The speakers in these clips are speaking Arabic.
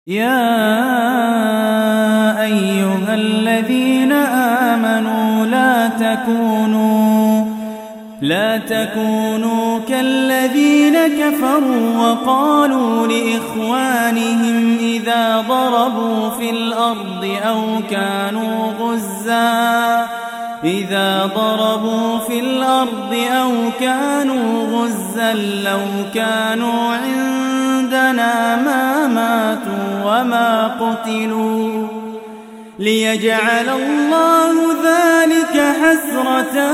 يا أيها الذين آمنوا لا تكونوا كالذين كفروا وقالوا لإخوانهم إذا ضربوا في الأرض أو كانوا غزا لو كانوا عندنا ما ماتوا وما قتلوا ليجعل الله ذلك حسرة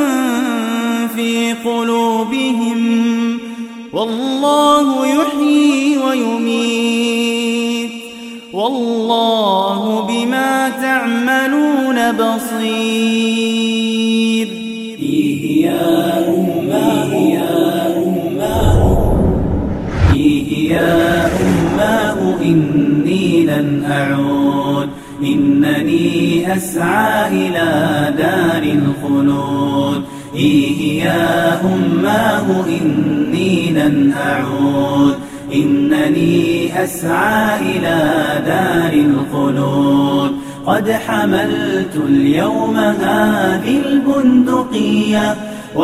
في قلوبهم والله يحيي ويميت والله بما تعملون بصير. فيه يا أماه إني لن أعود إنني أسعى إلى دار الخلود. يا أماه إني لن أعود إنني أسعى إلى دار الخلود. قد حملت اليوم هذه البندقية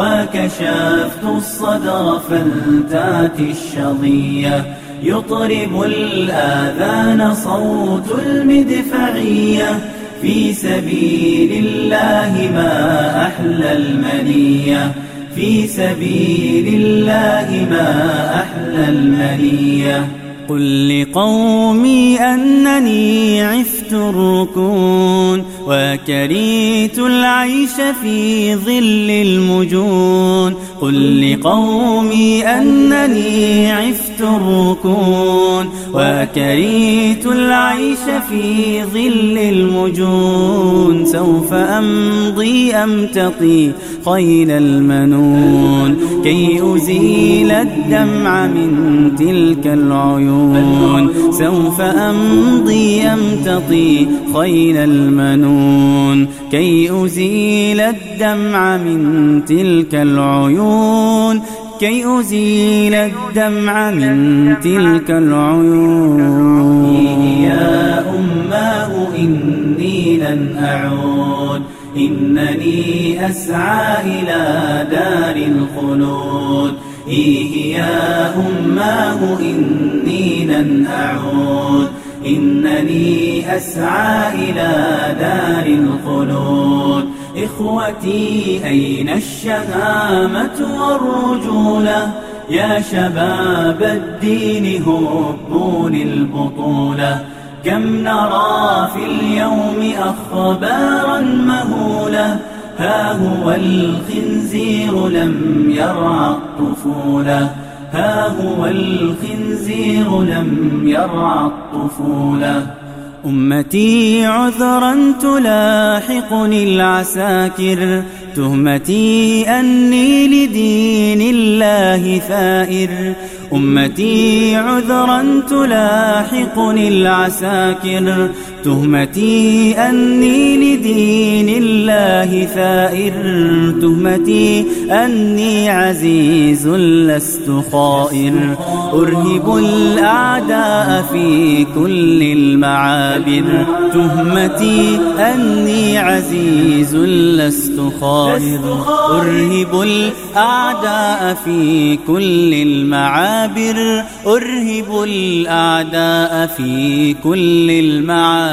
وكشفت الصدر فلتات الشظية يطرب الآذان صوت المدفعية. في سبيل الله ما أحلى المنية في سبيل الله ما أحلى المنية. قل لقومي أنني عفت الركون وكرهت العيش في ظل المجون. قل لقومي أنني عفت الركون وكرهت العيش في ظل المجون. سوف أمضي أمتطي خيل المنون كي أزيل الدمع من تلك العيون. سوف أمضي أمتطي خيل المنون كي أزيل الدمع من تلك العيون كي أزيل الدمع من تلك العيون. يا أماه إني لن أعود إنني أسعى إلى دار الخلود. يا أماه إني لن أعود إنني أسعى إلى دار الخلود. إخوتي أين الشهامة والرجولة يا شباب الدين هبوا للبطولة. كم نرى في اليوم أخبارا مهولة ها هو الخنزير لم يرعى الطفولة ها هو الخنزير لم يرعى الطفولة. أمتي عذرا تلاحقني العساكر تهمتي أني لدين الله ثائر. أمتي عذرا تلاحقني العساكر تهمتي أني لدين الله ثائر. تهمتي أني عزيز لست خائر. أرهب الأعداء في كل المعابر. تهمتي أني عزيز لست خائر. أرهب الأعداء في كل المعابر. أرهب الأعداء في كل المعابر.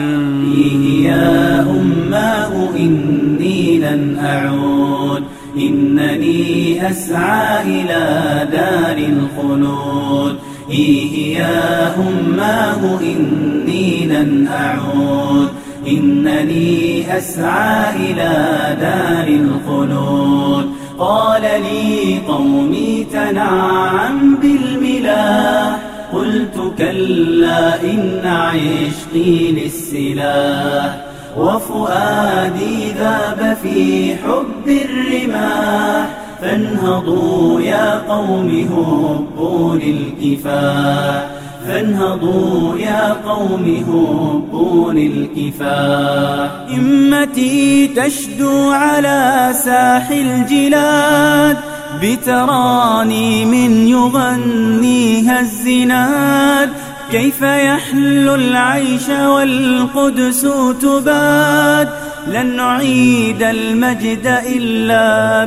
يا أماه إني لن أعود إنني أسعى إلى دار الخلود. يا أماه إني لن أعود إنني أسعى إلى دار الخلود. قال لي قومي تنعم بالملاح قلت كلا إن عشقي للسلاح وفؤادي ذاب في حب الرماح. فانهضوا يا قوم هبوا للكفاح فانهضوا يا قوم هبوا للكفاح. همتي تشدو على ساحل الجلاد بتراني من يغنيها الزناد. كيف يحلو العيش والقدس تباد؟ لن نعيد المجد إلا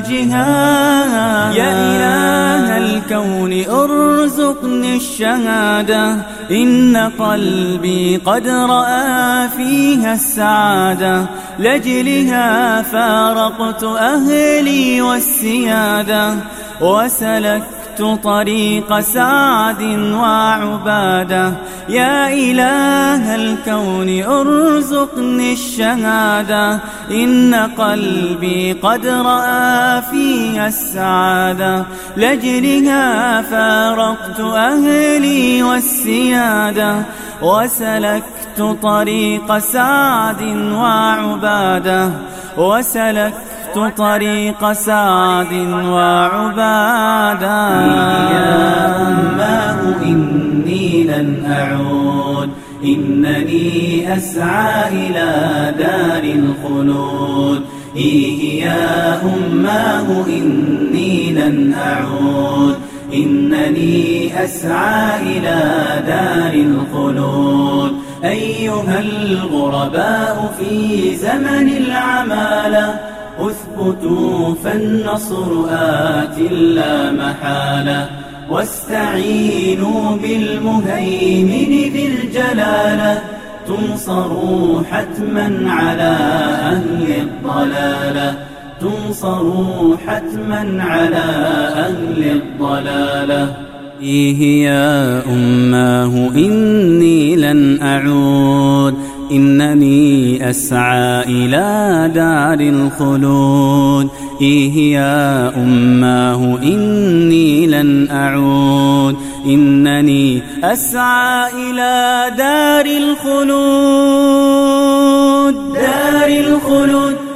بالجهاد. يا إله الكون أرزقني الشهادة، إن قلبي قد رأى فيها السعادة. لأجلها فارقت أهلي والسيادة، وسلكت طريق سعد وعبادة. يا إله الكون أرزقني الشهادة، إن قلبي قد رأى فيها السعادة. لأجلها فارقت أهلي والسيادة، وسلكت طريق سعد وعبادة. وسلكت طريق سعد وعبادة. يا أماه إني لن أعود، إنني أسعى إلى دار الخلود. يا أماه إني لن أعود، إنني أسعى إلى دار الخلود. أيها الغرباء في زمن العمالة، اثبتوا فالنصر آت لا محالة. واستعينوا بالمهيمن ذي الجلالة، تنصروا حتما على أهل الضلالة. تنصروا حتما على أهل الضلالة. يا أماه إني لن أعود، إنني أسعى إلى دار الخلود. يا أماه إني لن أعود، إنني أسعى إلى دار الخلود. دار الخلود.